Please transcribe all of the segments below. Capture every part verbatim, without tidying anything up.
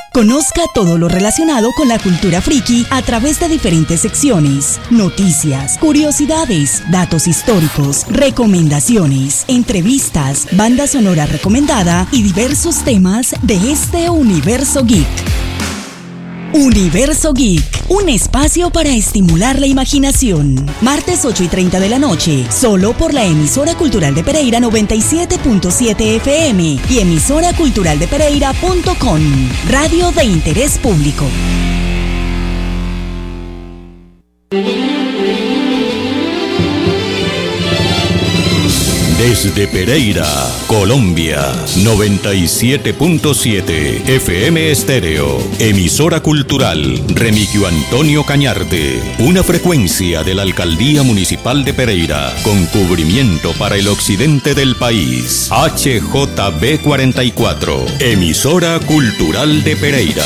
Conozca todo lo relacionado con la cultura friki a través de diferentes secciones, noticias, curiosidades, datos históricos, recomendaciones, entrevistas, banda sonora recomendada y diversos temas de este universo geek. Universo Geek, un espacio para estimular la imaginación. Martes ocho y treinta de la noche, solo por la emisora cultural de Pereira noventa y siete punto siete F M y emisora cultural de pereira punto com, radio de interés público. Desde Pereira, Colombia, noventa y siete punto siete F M Estéreo, emisora cultural Remigio Antonio Cañarte, una frecuencia de la Alcaldía Municipal de Pereira, con cubrimiento para el occidente del país, H J B cuarenta y cuatro, emisora cultural de Pereira.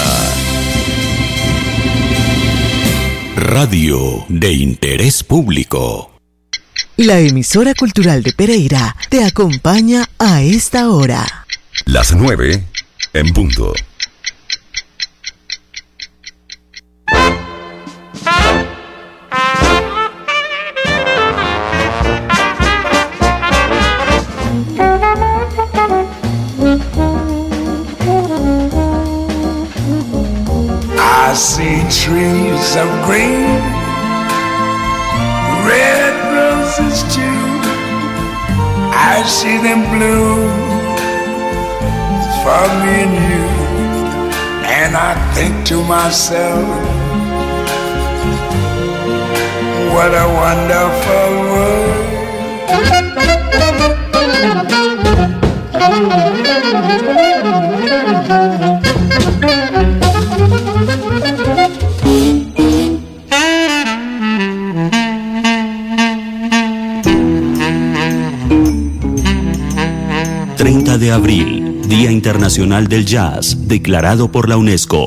Radio de interés público. La emisora cultural de Pereira te acompaña a esta hora. Las nueve en punto. I see trees of green, red roses too. I see them bloom for me and you. And I think to myself, what a wonderful world. treinta de abril, Día Internacional del Jazz, declarado por la UNESCO.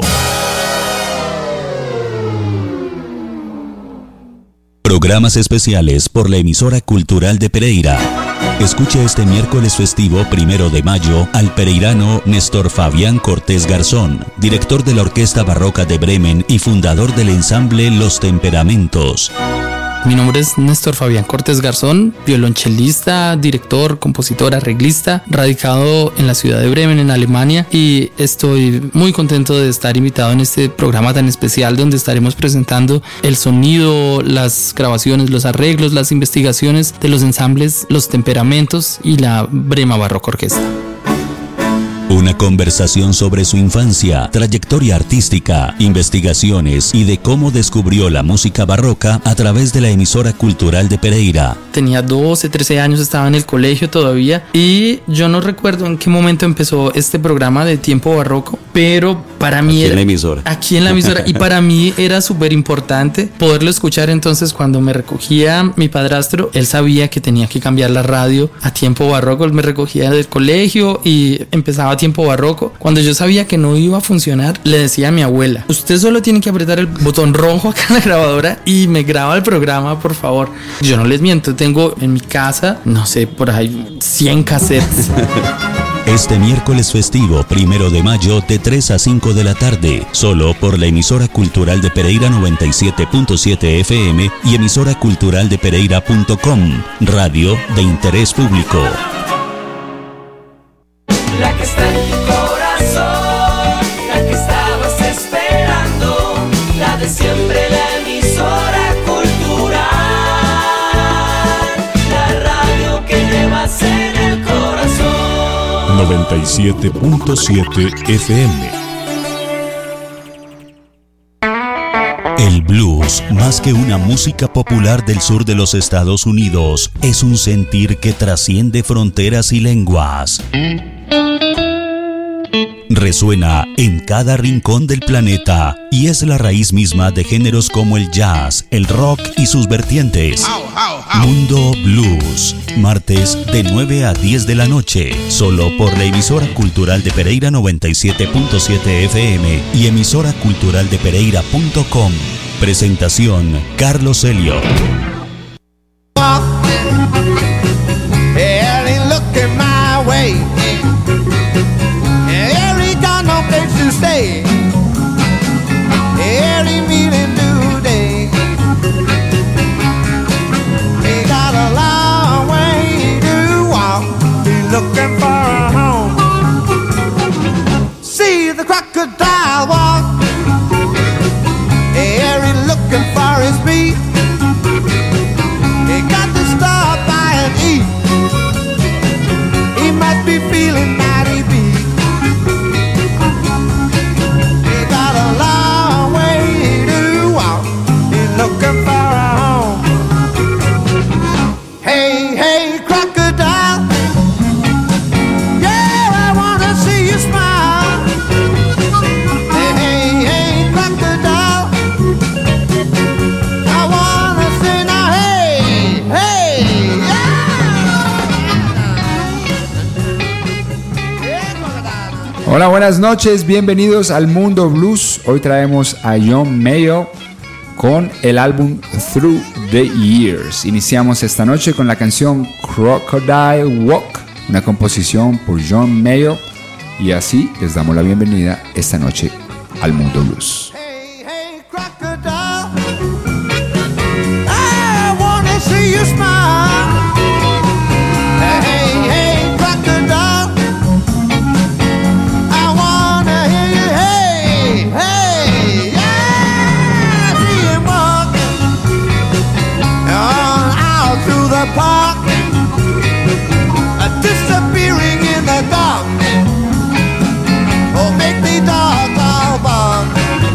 Programas especiales por la emisora cultural de Pereira. Escuche este miércoles festivo primero de mayo al pereirano Néstor Fabián Cortés Garzón, director de la Orquesta Barroca de Bremen y fundador del ensamble Los Temperamentos. Mi nombre es Néstor Fabián Cortés Garzón, violonchelista, director, compositor, arreglista, radicado en la ciudad de Bremen, en Alemania, y estoy muy contento de estar invitado en este programa tan especial donde estaremos presentando el sonido, las grabaciones, los arreglos, las investigaciones de los ensambles, los temperamentos y la Brema Barroca Orquesta. Una conversación sobre su infancia, trayectoria artística, investigaciones y de cómo descubrió la música barroca a través de la emisora cultural de Pereira. Tenía doce, trece años, estaba en el colegio todavía y yo no recuerdo en qué momento empezó este programa de Tiempo Barroco, pero para mí aquí era... en la emisora. Aquí en la emisora. Y para mí era súper importante poderlo escuchar. Entonces cuando me recogía mi padrastro, él sabía que tenía que cambiar la radio a Tiempo Barroco. Él me recogía del colegio y empezaba Tiempo Barroco. Cuando yo sabía que no iba a funcionar, le decía a mi abuela: usted solo tiene que apretar el botón rojo acá en la grabadora y me graba el programa, por favor. Yo no les miento, tengo en mi casa, no sé, por ahí cien cassettes. Este miércoles festivo, primero de mayo, de tres a cinco de la tarde, solo por la emisora cultural de Pereira noventa y siete punto siete F M y emisora cultural de pereira punto com, radio de interés público. La que está en tu corazón, la que estabas esperando, la de siempre, la emisora cultural, la radio que llevas en el corazón. noventa y siete punto siete F M. El blues, más que una música popular del sur de los Estados Unidos, es un sentir que trasciende fronteras y lenguas. Resuena en cada rincón del planeta y es la raíz misma de géneros como el jazz, el rock y sus vertientes. Mundo Blues, martes de nueve a diez de la noche, solo por la emisora cultural de Pereira noventa y siete punto siete F M y emisora cultural de pereira punto com. Presentación: Carlos Helio. Stay. the crocodile walk. Harry looking for his meat. He got to stop by and eat. He might be feeling mighty beat. He got a long way to walk. He's looking for a home. Hey, hey, crocodile. Yeah, I wanna see you smile. Hey, hey, hey, crocodile. I wanna say now, hey, hey, yeah. Hola, buenas noches, bienvenidos al Mundo Blues. Hoy traemos a John Mayall con el álbum Through the Years. Iniciamos esta noche con la canción Crocodile Walk, una composición por John Mayall, y así les damos la bienvenida esta noche al Mundo Blues. Hey, hey, crocodile. I wanna see you smile. Hey, hey, crocodile. I wanna hear you. Hey, hey, yeah. I see him walking on out through the park, uh, disappearing in the dark. Oh, make the dogs all bark.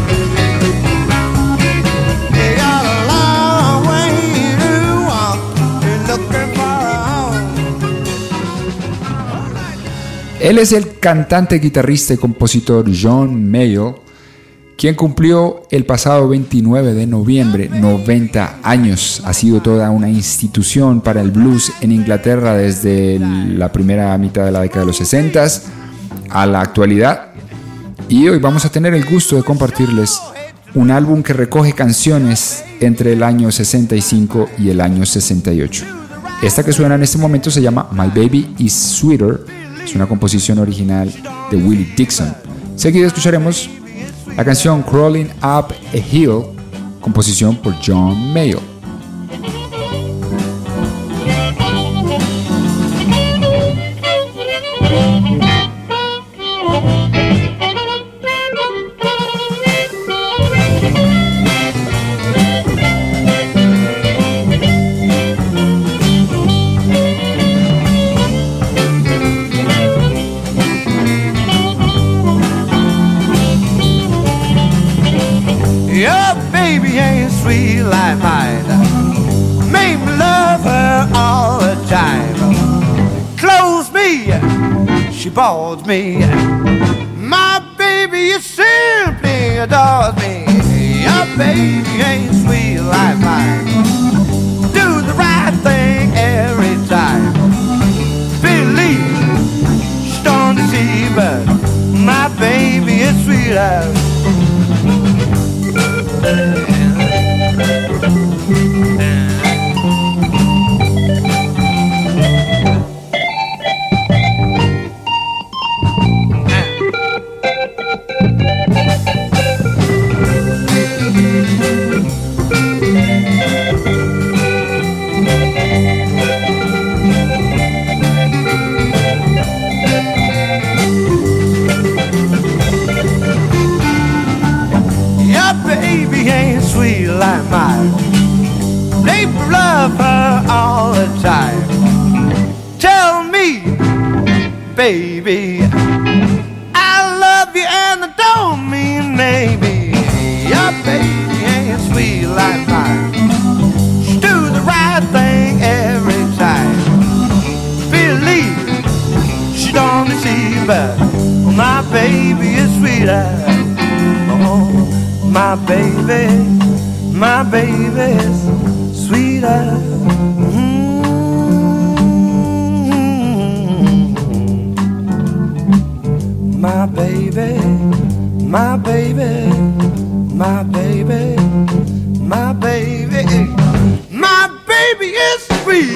They got a long way to walk. They're looking for a home. Él es el cantante, guitarrista y compositor John Mayall, quien cumplió el pasado veintinueve de noviembre noventa años. Ha sido toda una institución para el blues en Inglaterra desde la primera mitad de la década de los sesenta a la actualidad. Y hoy vamos a tener el gusto de compartirles un álbum que recoge canciones entre el año sesenta y cinco y el año sesenta y ocho. Esta que suena en este momento se llama My Baby Is Sweeter. Es una composición original de Willie Dixon. Seguido escucharemos la canción Crawling Up a Hill, composición por John Mayall. Your baby ain't sweet like mine. Make me love her all the time. Clothes me, she balls me. My baby is simply adores me. Your baby ain't sweet like mine. Do the right thing every time. Believe, she don't deceive, but my baby is sweeter. Baby ain't sweet like mine. They love her all the time. Tell me, baby, I love you and I don't mean maybe. Your baby ain't sweet like mine. She do the right thing every time. Believe, she don't deceive, but my baby is sweeter. Oh, my baby, my baby's sweeter. Mm-hmm. My baby, my baby, my baby, my baby, my baby is sweet.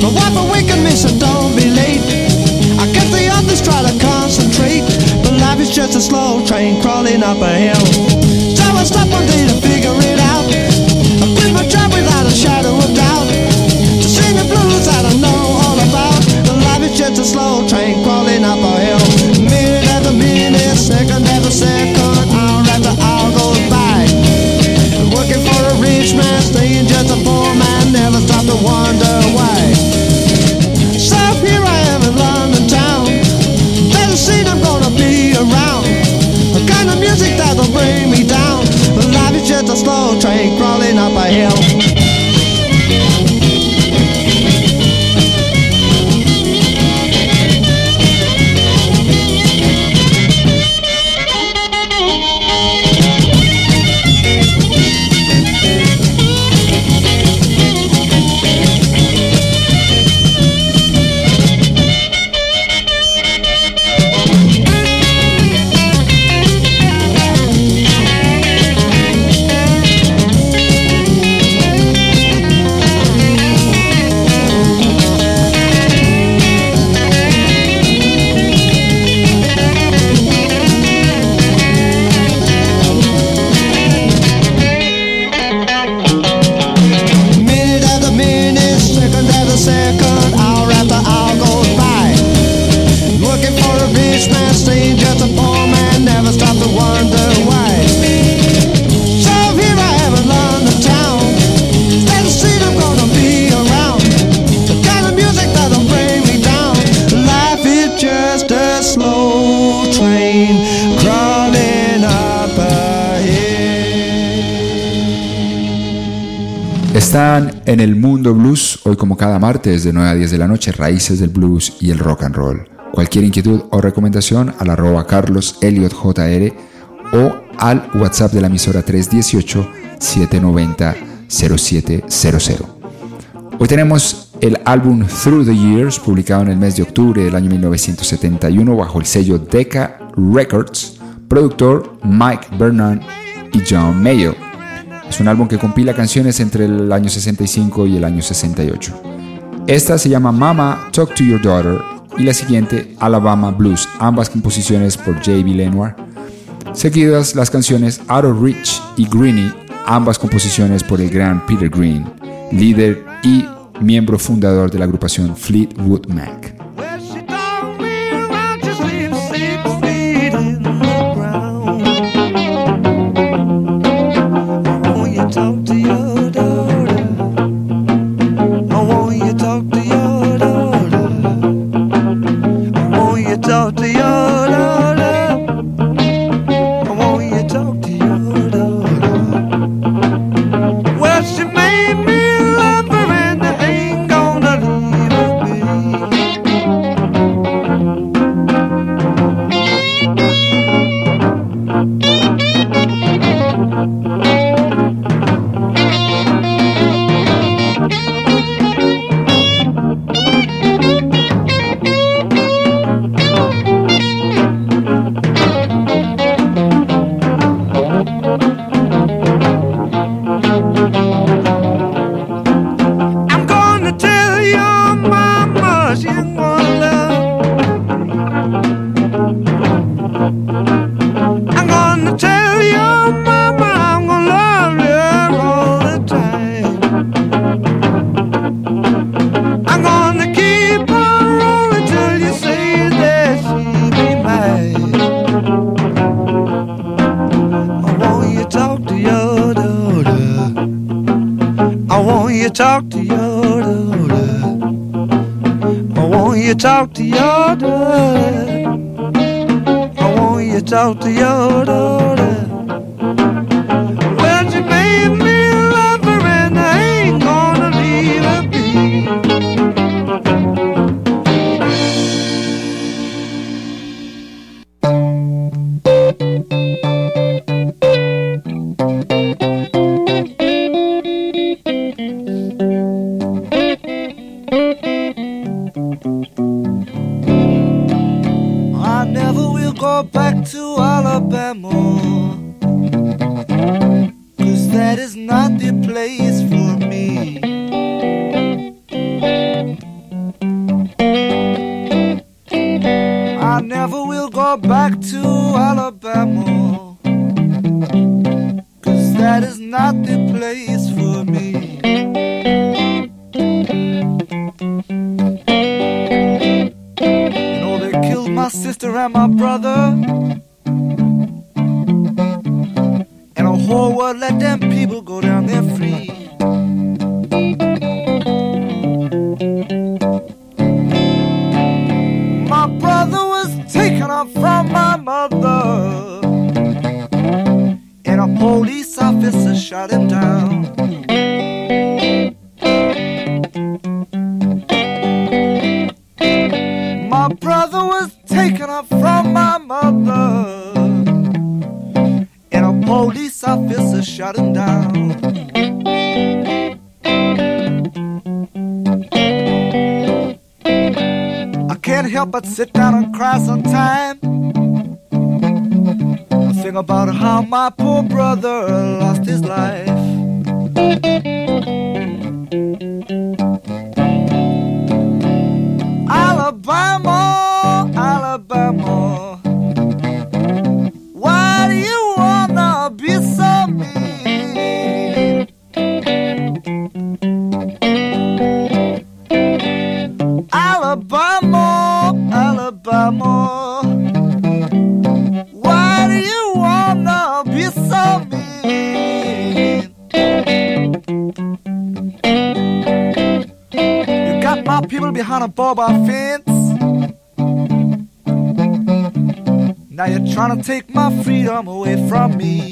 My wife awakened me, so don't be late. I guess the others try to concentrate, but life is just a slow train crawling up a hill. So I stop one day to figure it out. I quit my job without a shadow of doubt, to sing the blues that I know all about. But life is just a slow train crawling up a hill. Minute after minute, second after second, hour after hour goes by. Working for a rich man, staying just a poor man, never stop to wonder why. So here I am in London town, there's a scene I'm gonna be around, the kind of music that'll bring me down. Life is just a slow train crawling up a hill. Están en el Mundo Blues, hoy como cada martes de nueve a diez de la noche, raíces del blues y el rock and roll. Cualquier inquietud o recomendación al arroba Carlos Elliot J R o al WhatsApp de la emisora tres uno ocho, siete nueve cero, cero siete cero cero. Hoy tenemos el álbum Through the Years, publicado en el mes de octubre del año mil novecientos setenta y uno bajo el sello Decca Records, productor Mike Vernon y John Mayall. Es un álbum que compila canciones entre el año sesenta y cinco y el año sesenta y ocho. Esta se llama Mama, Talk to Your Daughter, y la siguiente Alabama Blues, ambas composiciones por J B Lenoir. Seguidas las canciones Out of Reach y Greenie, ambas composiciones por el gran Peter Green, líder y miembro fundador de la agrupación Fleetwood Mac. Talk to your daughter. I want you to talk to your daughter. I want you to talk to your daughter. I want you to talk to your daughter. Well, she made me love her and I ain't gonna leave her be. Talk to your daughter. I want you to talk to your daughter. I want you to talk to your daughter. Well, she made me love her and I ain't gonna leave her be. Back to Alabama, 'cause that is not the place for me. never will go back to Alabama, 'cause that is not the place for me. You know they killed my sister and my brother, and a whole world let them people go down there free. My brother was taken up from my mother, and a police officer shot him down. My brother was taken up from my mother, and a police officer shot him down. I can't help but sit down and cry sometime. I think about how my poor brother lost his life. Alabama, Alabama, why do you wanna be so mean? Alabama, Alabama, why do you wanna be so mean? You got my people behind a barbed fence. Now you're trying to take my freedom away from me.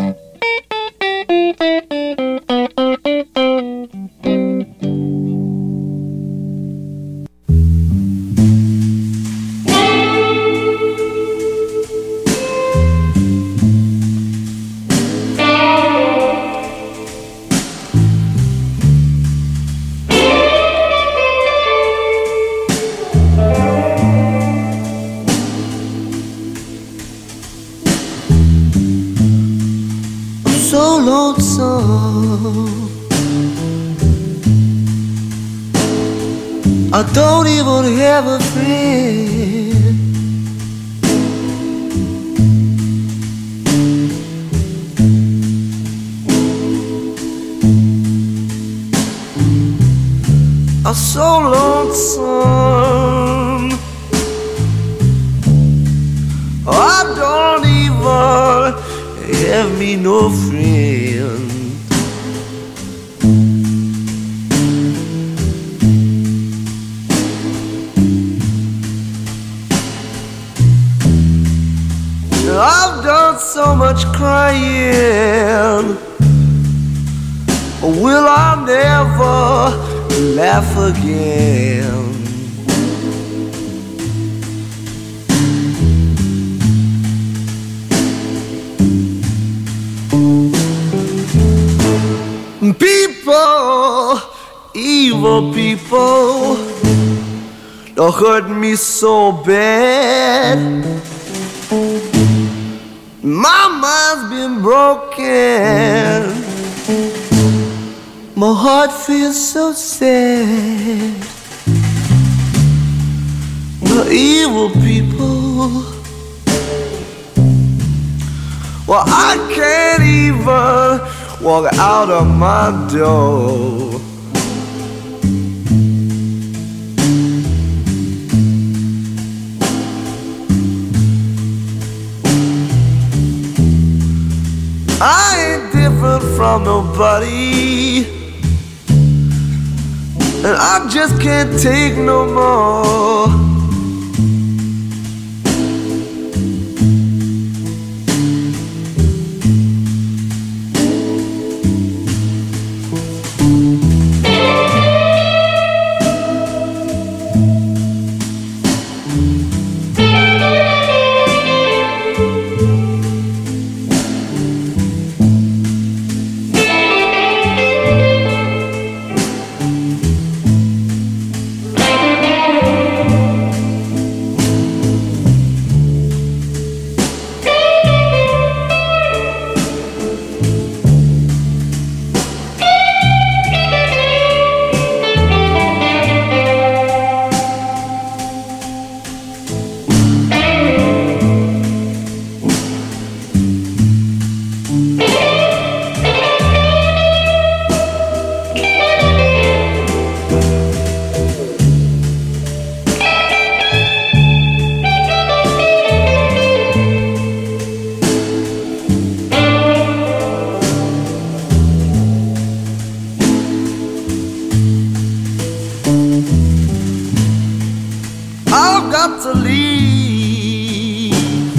So lonesome, I don't even have a friend. I'm so lonesome, I don't even have me no friend. I've done so much crying, will I never laugh again? People, evil people, don't hurt me so bad. My mind's been broken, my heart feels so sad. The evil people, well, I can't even walk out of my door. I ain't different from nobody, and I just can't take no more. got to leave.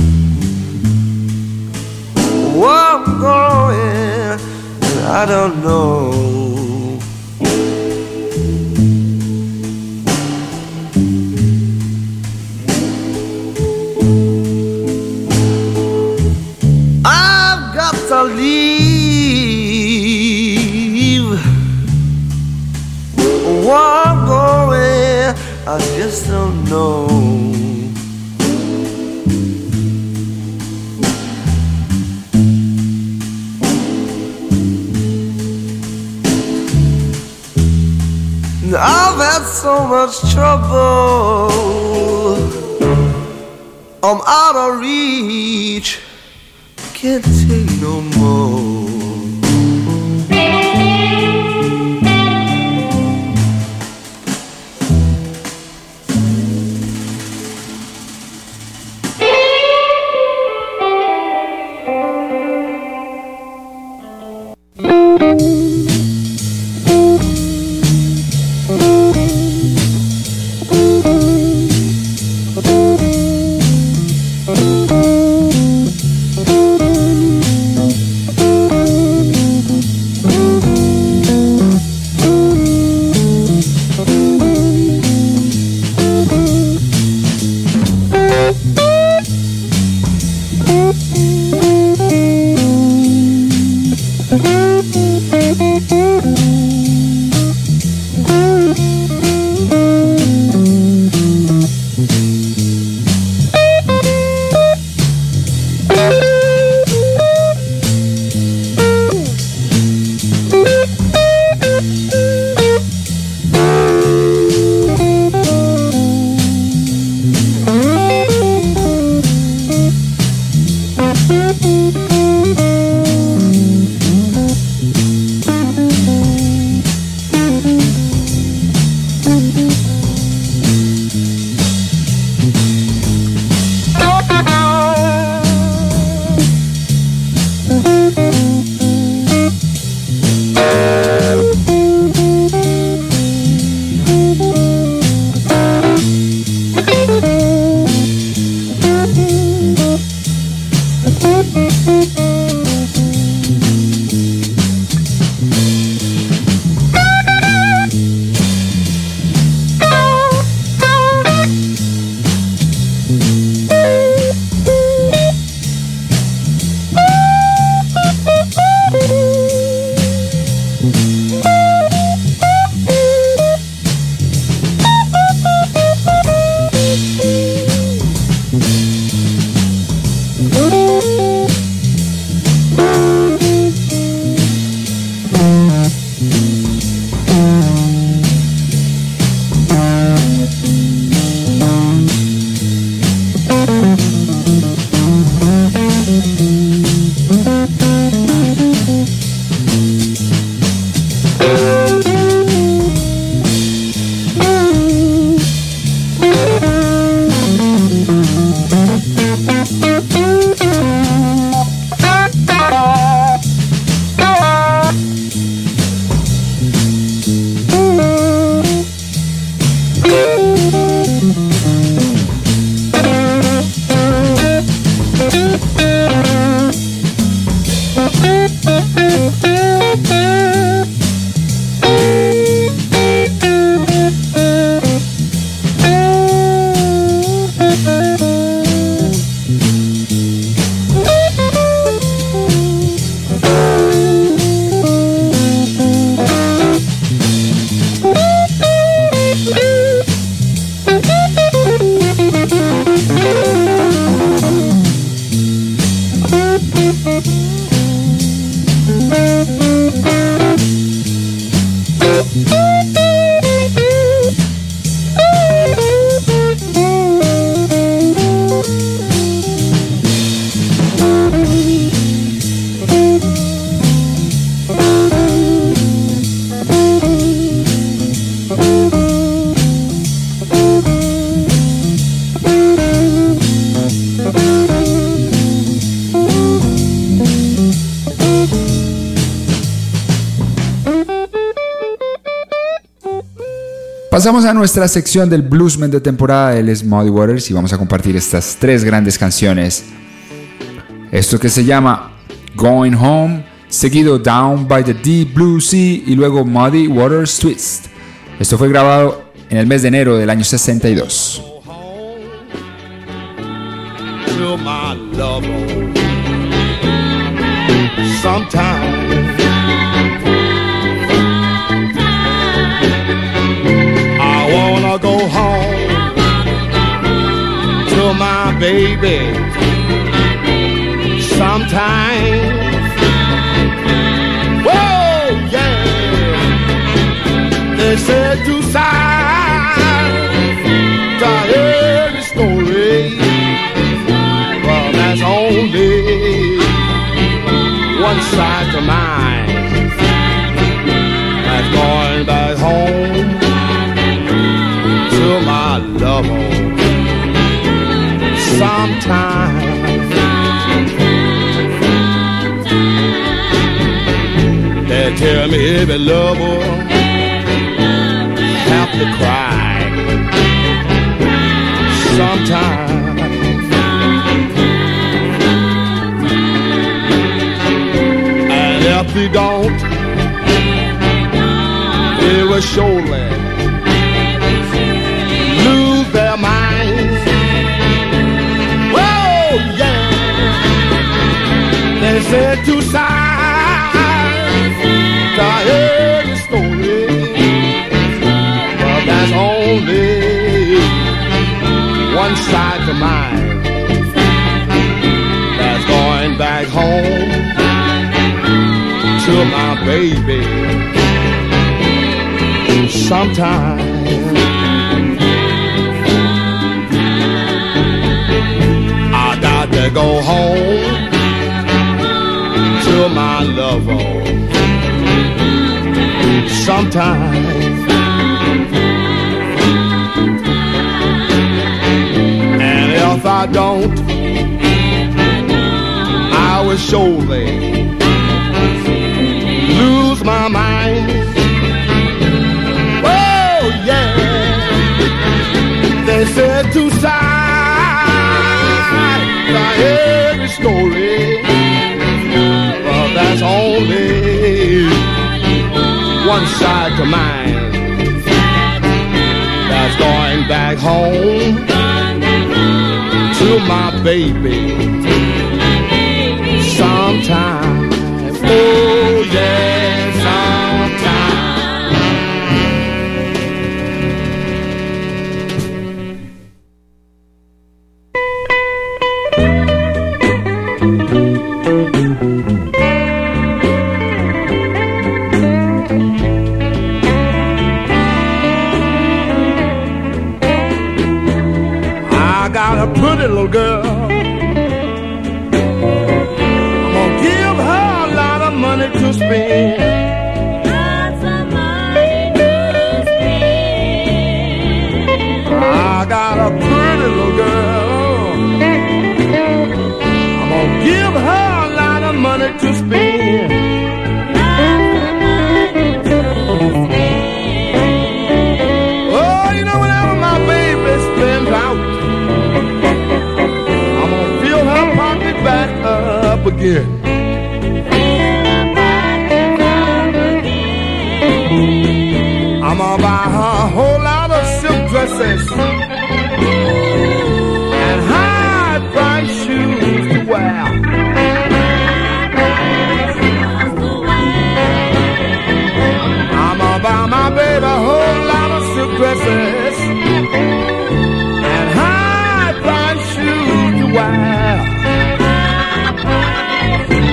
Where I'm going, I don't know. I've got to leave. Where I'm going, I just don't know. I've had so much trouble, I'm out of reach, can't take no more. Pasamos a nuestra sección del bluesman de temporada. Él es Muddy Waters y vamos a compartir estas tres grandes canciones. Esto que se llama Going Home, seguido Down by the Deep Blue Sea y luego Muddy Waters Twist. Esto fue grabado en el mes de enero del año sesenta y dos. I wanna go home to my baby sometime. Whoa, yeah. They said to side to hear the story, but that's only one side to mine. That's going back home to my lover sometime. They tell me every lover have to cry sometime. And if they don't, they will surely lose their minds. Whoa, yeah. They said to sides to hear the story, but that's only one side to mine. That's going back home to my baby sometime. I got to go home to my lover sometime. And if I don't, I will surely lose my mind. Oh yeah, they said to side to hear the story, but that's only one side to mine. That's going back home to my baby sometime. Oh yeah, sometime. A pretty little girl, I'm gonna give her a lot of money to spend. Lots of money to spend. I got a pretty little girl, I'm gonna give her a lot of money to spend. Lots of money to spend. Oh, you know, whenever my baby spends out, back up again. I'm gonna buy her a whole lot of silk dresses and high price shoes to wear. I'm gonna buy my baby a whole lot of silk dresses and high price shoes to wear.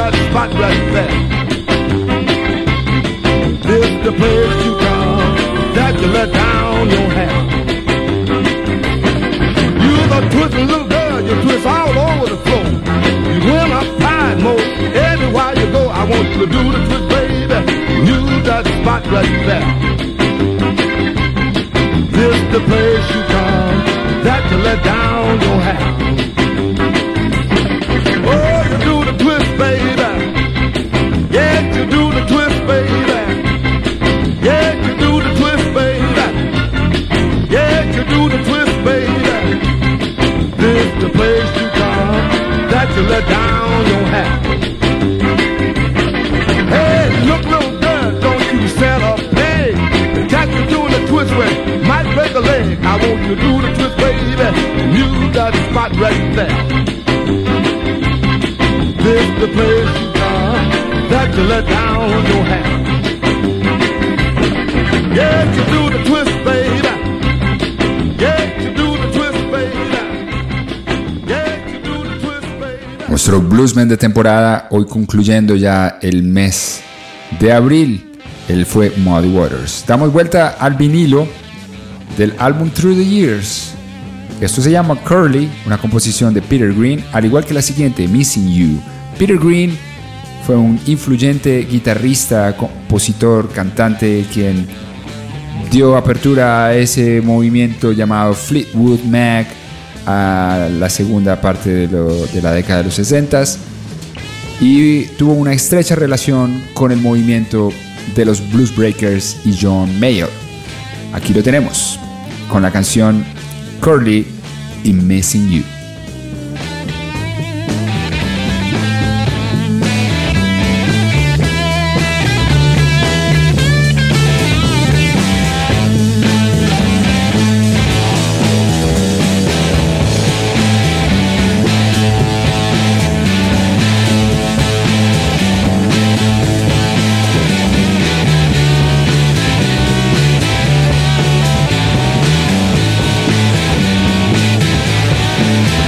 that spot right there. This the place you come that you let down your hair. You're the twisting little girl, you twist all over the floor. You win a pride mode everywhere you go. I want you to do the twist, baby. You that spot right there. This the place you come that you let down your hair. Oh, you do the twist, baby. Yeah, you do the twist, baby. Yeah, you do the twist, baby. Yeah, you do the twist, baby. This the place you come that you let down your hair. Hey, look, little girl, don't you set up, hey. Catch you doing the twist way, might break a leg. I want you to do the twist, baby. You got the spot right there. This the place you come that you let down your hair. Yeah, you do the twist, baby. Yeah, you do the twist, baby. Yeah, you do the twist, baby. Nuestro Bluesman de temporada, hoy concluyendo ya el mes de abril. Él fue Muddy Waters. Damos vuelta al vinilo del álbum Through the Years. Esto se llama Curly, una composición de Peter Green, al igual que la siguiente, Missing You. Peter Green fue un influyente guitarrista, compositor, cantante, quien dio apertura a ese movimiento llamado Fleetwood Mac a la segunda parte de, lo, de la década de los sesentas, y tuvo una estrecha relación con el movimiento de los Blues Breakers y John Mayall. Aquí lo tenemos con la canción Curly y Missing You. Thank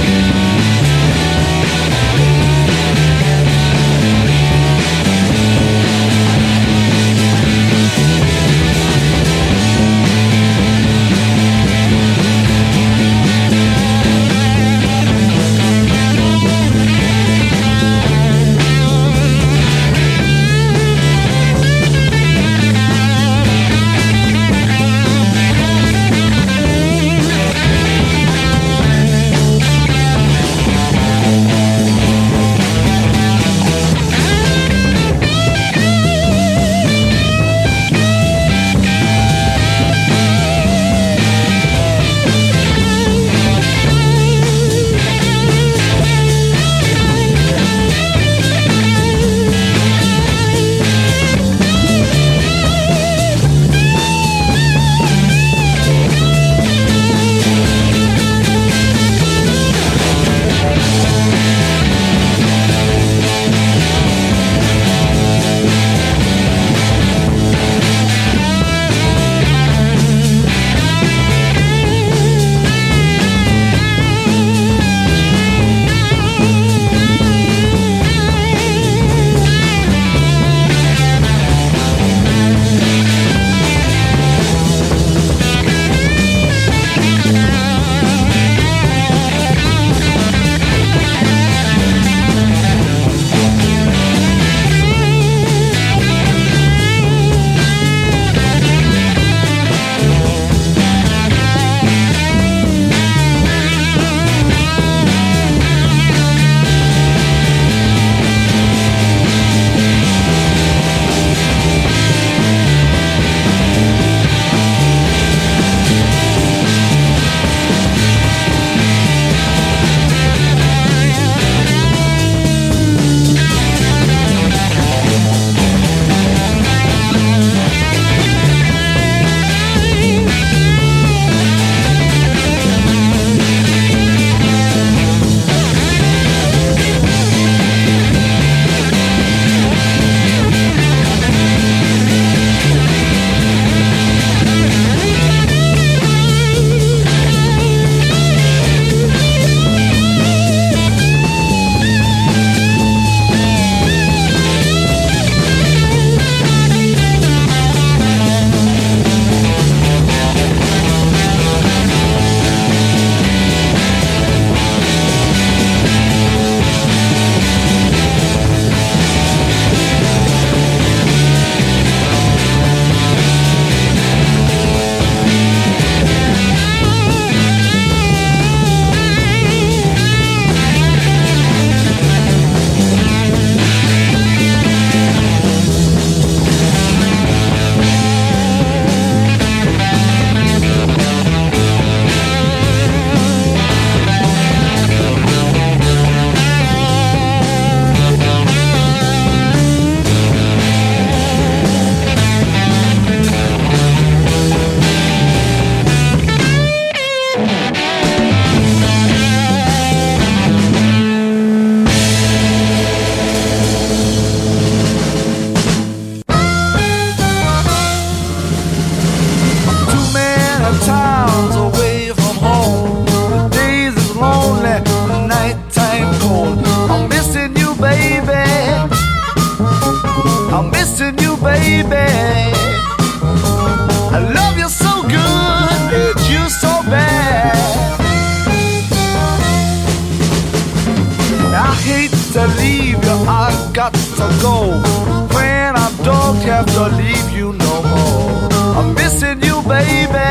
hate to leave you, I got to go. When I don't have to leave you no more. I'm missing you, baby.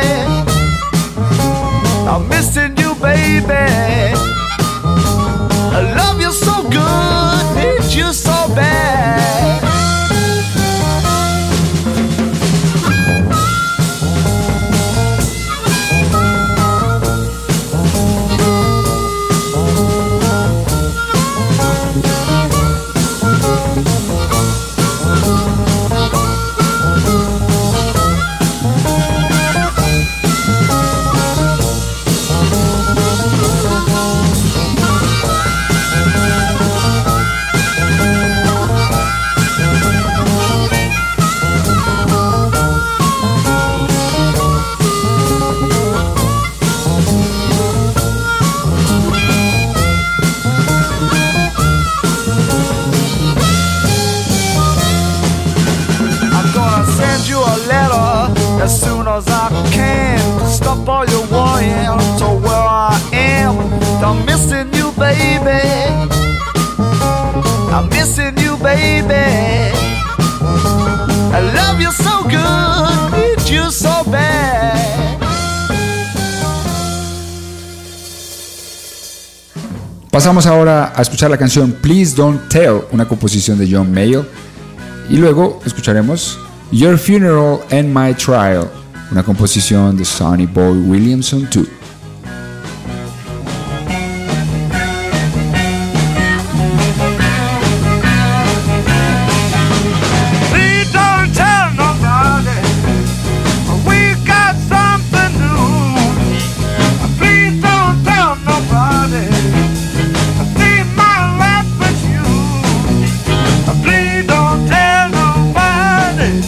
I'm missing you, baby. I love you so good, need you so bad. As soon as I can, stop all your worrying to where I am. I'm missing you, baby. I'm missing you, baby. I love you so good, need you so bad. Pasamos ahora a escuchar la canción Please Don't Tell, una composición de John Mayall, y luego escucharemos Your Funeral and My Trial, una composición de Sonny Boy Williamson dos. Please don't tell nobody we got something new. Please don't tell nobody leave my life with you. Please don't tell nobody.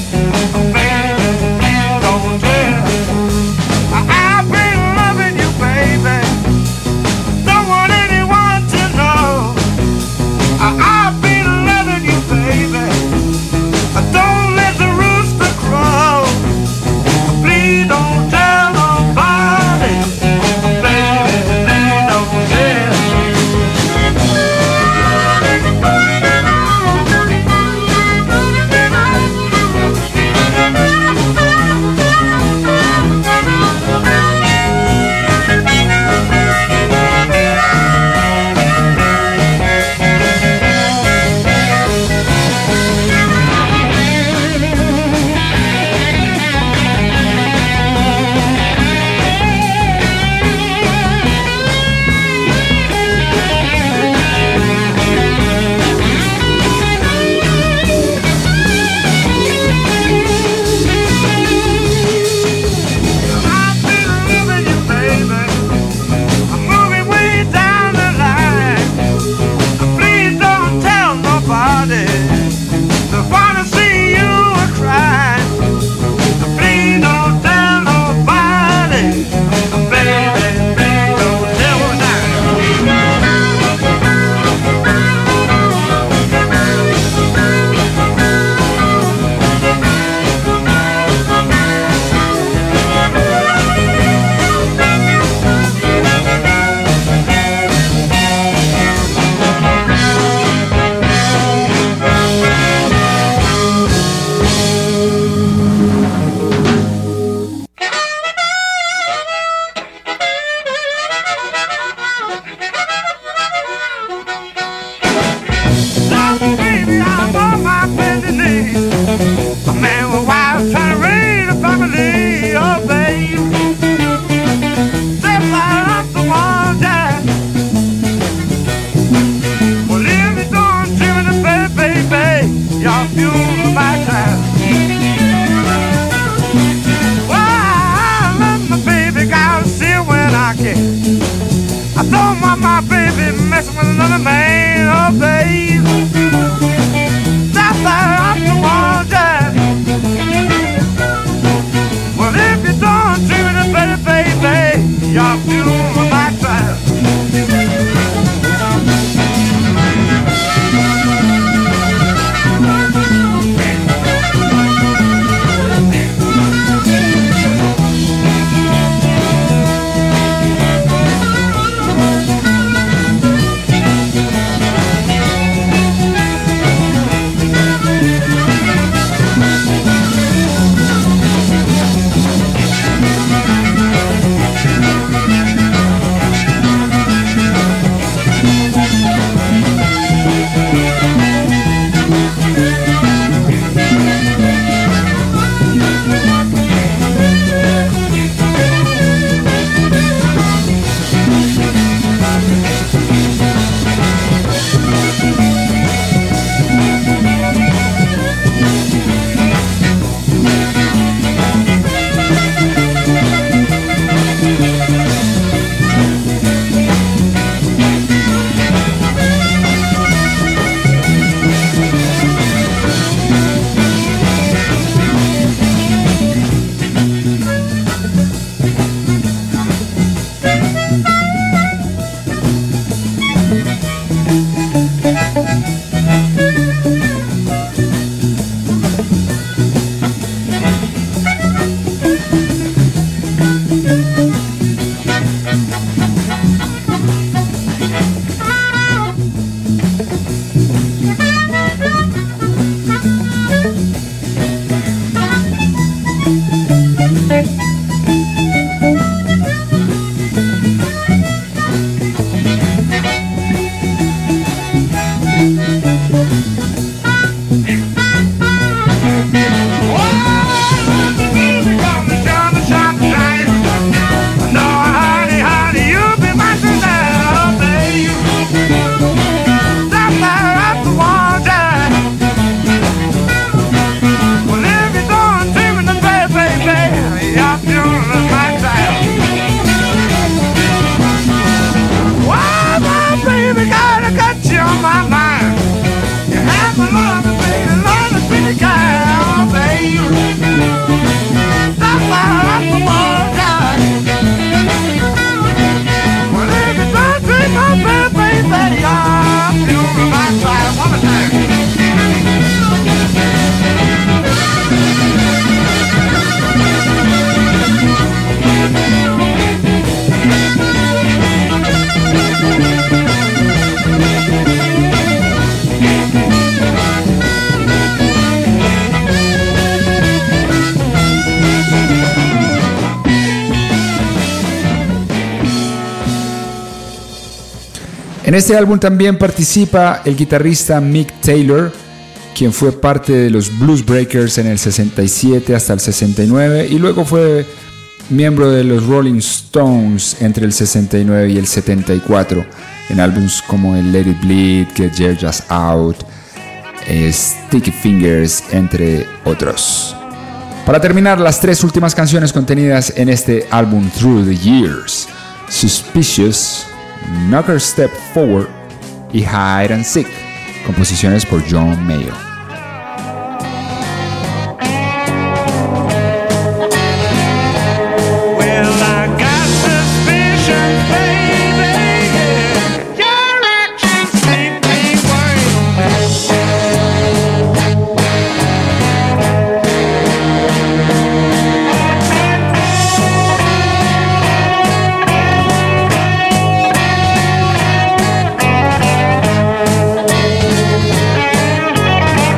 En este álbum también participa el guitarrista Mick Taylor, quien fue parte de los Blues Breakers en el sesenta y siete hasta el sesenta y nueve y luego fue miembro de los Rolling Stones entre el sesenta y nueve y el setenta y cuatro en álbumes como el Let It Bleed, Get Your Jazz Out, eh, Sticky Fingers, entre otros. Para terminar, las tres últimas canciones contenidas en este álbum Through the Years: Suspicious, Knocker Step Forward y Hide and Seek, composiciones por John Mayall. Well,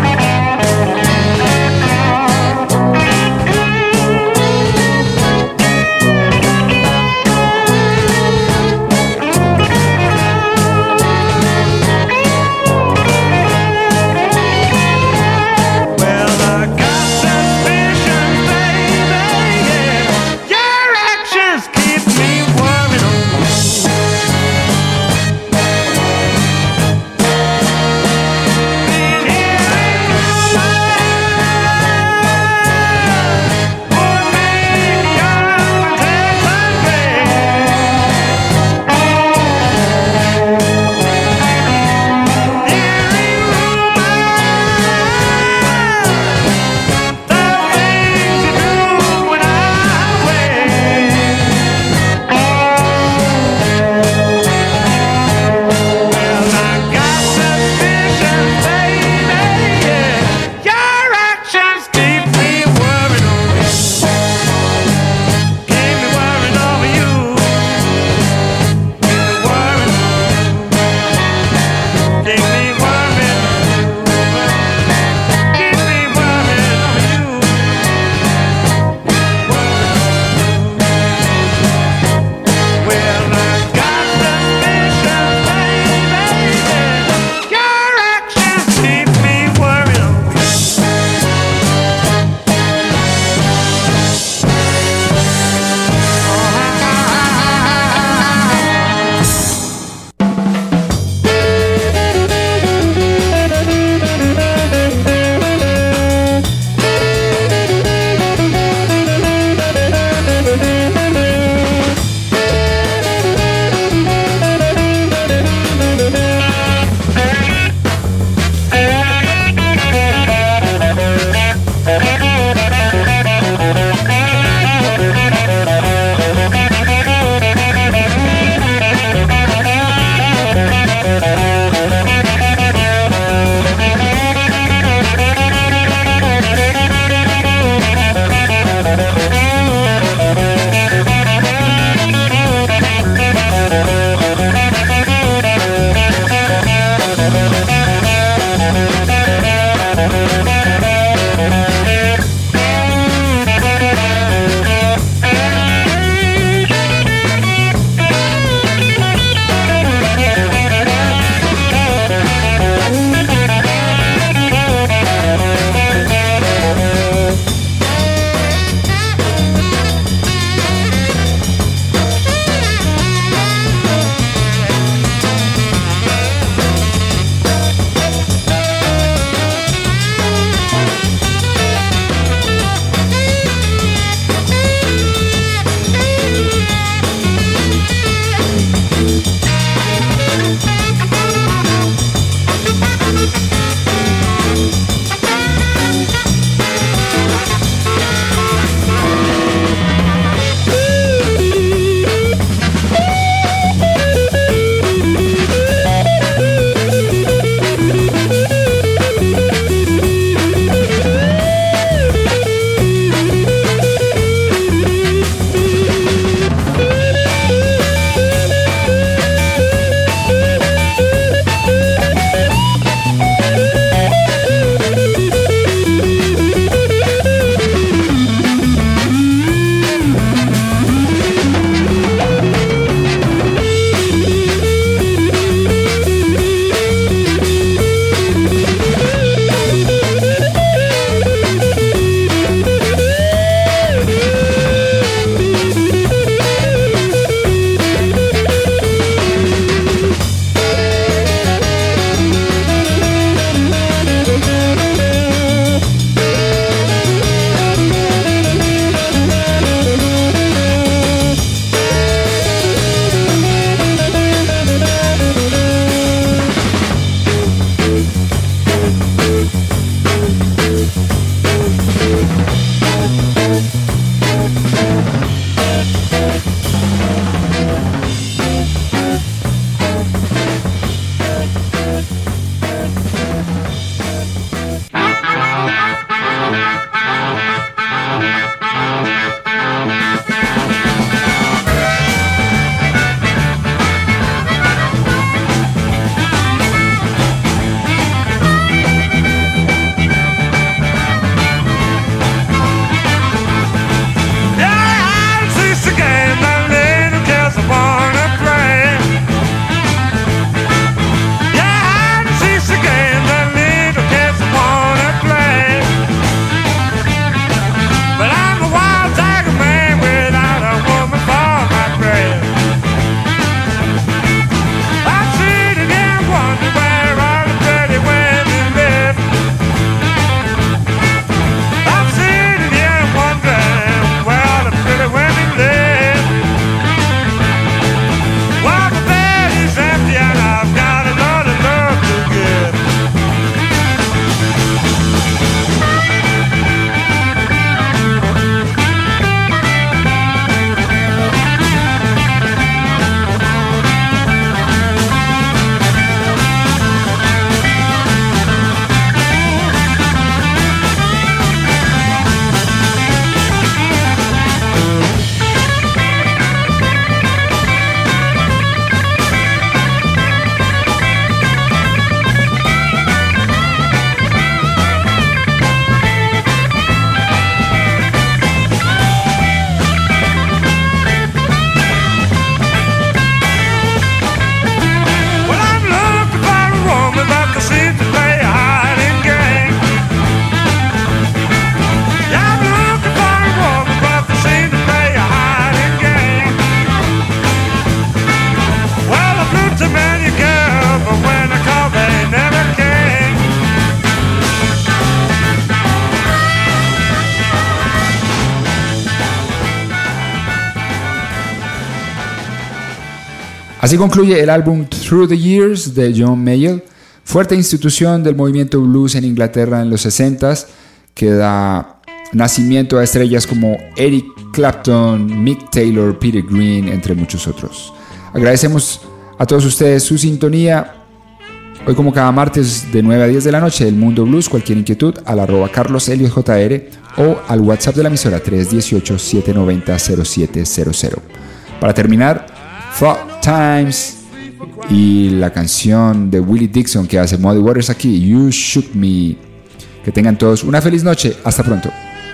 Así concluye el álbum Through the Years de John Mayall, fuerte institución del movimiento blues en Inglaterra en los sesentas, que da nacimiento a estrellas como Eric Clapton, Mick Taylor, Peter Green, entre muchos otros. Agradecemos a todos ustedes su sintonía. Hoy, como cada martes de nueve a diez de la noche, del Mundo Blues. Cualquier inquietud al arroba Carlos Elliot J R o al WhatsApp de la emisora tres uno ocho, siete nueve cero, cero siete cero cero. Para terminar, Thought Times y la canción de Willie Dixon que hace Muddy Waters aquí, You Shook Me. Que tengan todos una feliz noche. Hasta pronto.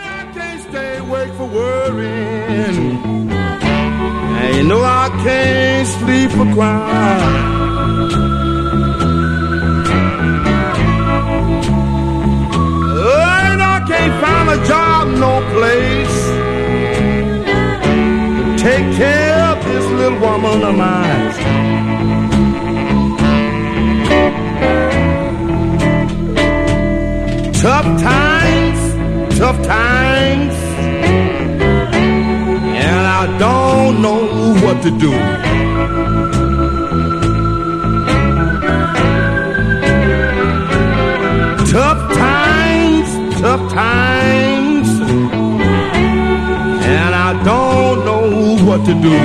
You know I can't sleep for crying. Oh, and I can't find a job, no place to take care of this little woman of mine. Tough times, tough times, and I don't know what to do. Tough times, tough times, and I don't know what to do.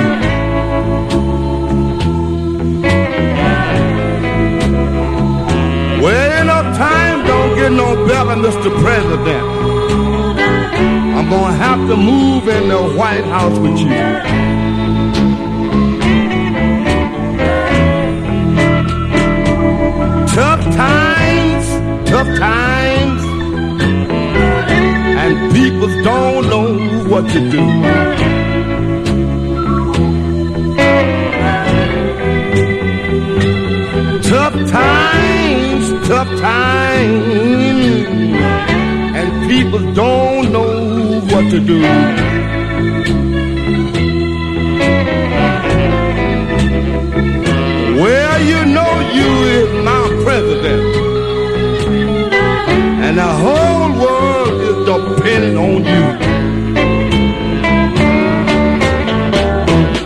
Well, no time don't get no better, Mister President. I'm gonna have to move in the White House with you. Tough times, tough times, and people don't know what to do. Tough times, tough times, and people don't know what to do. Well, you know you is my president, and the whole world is depending on you.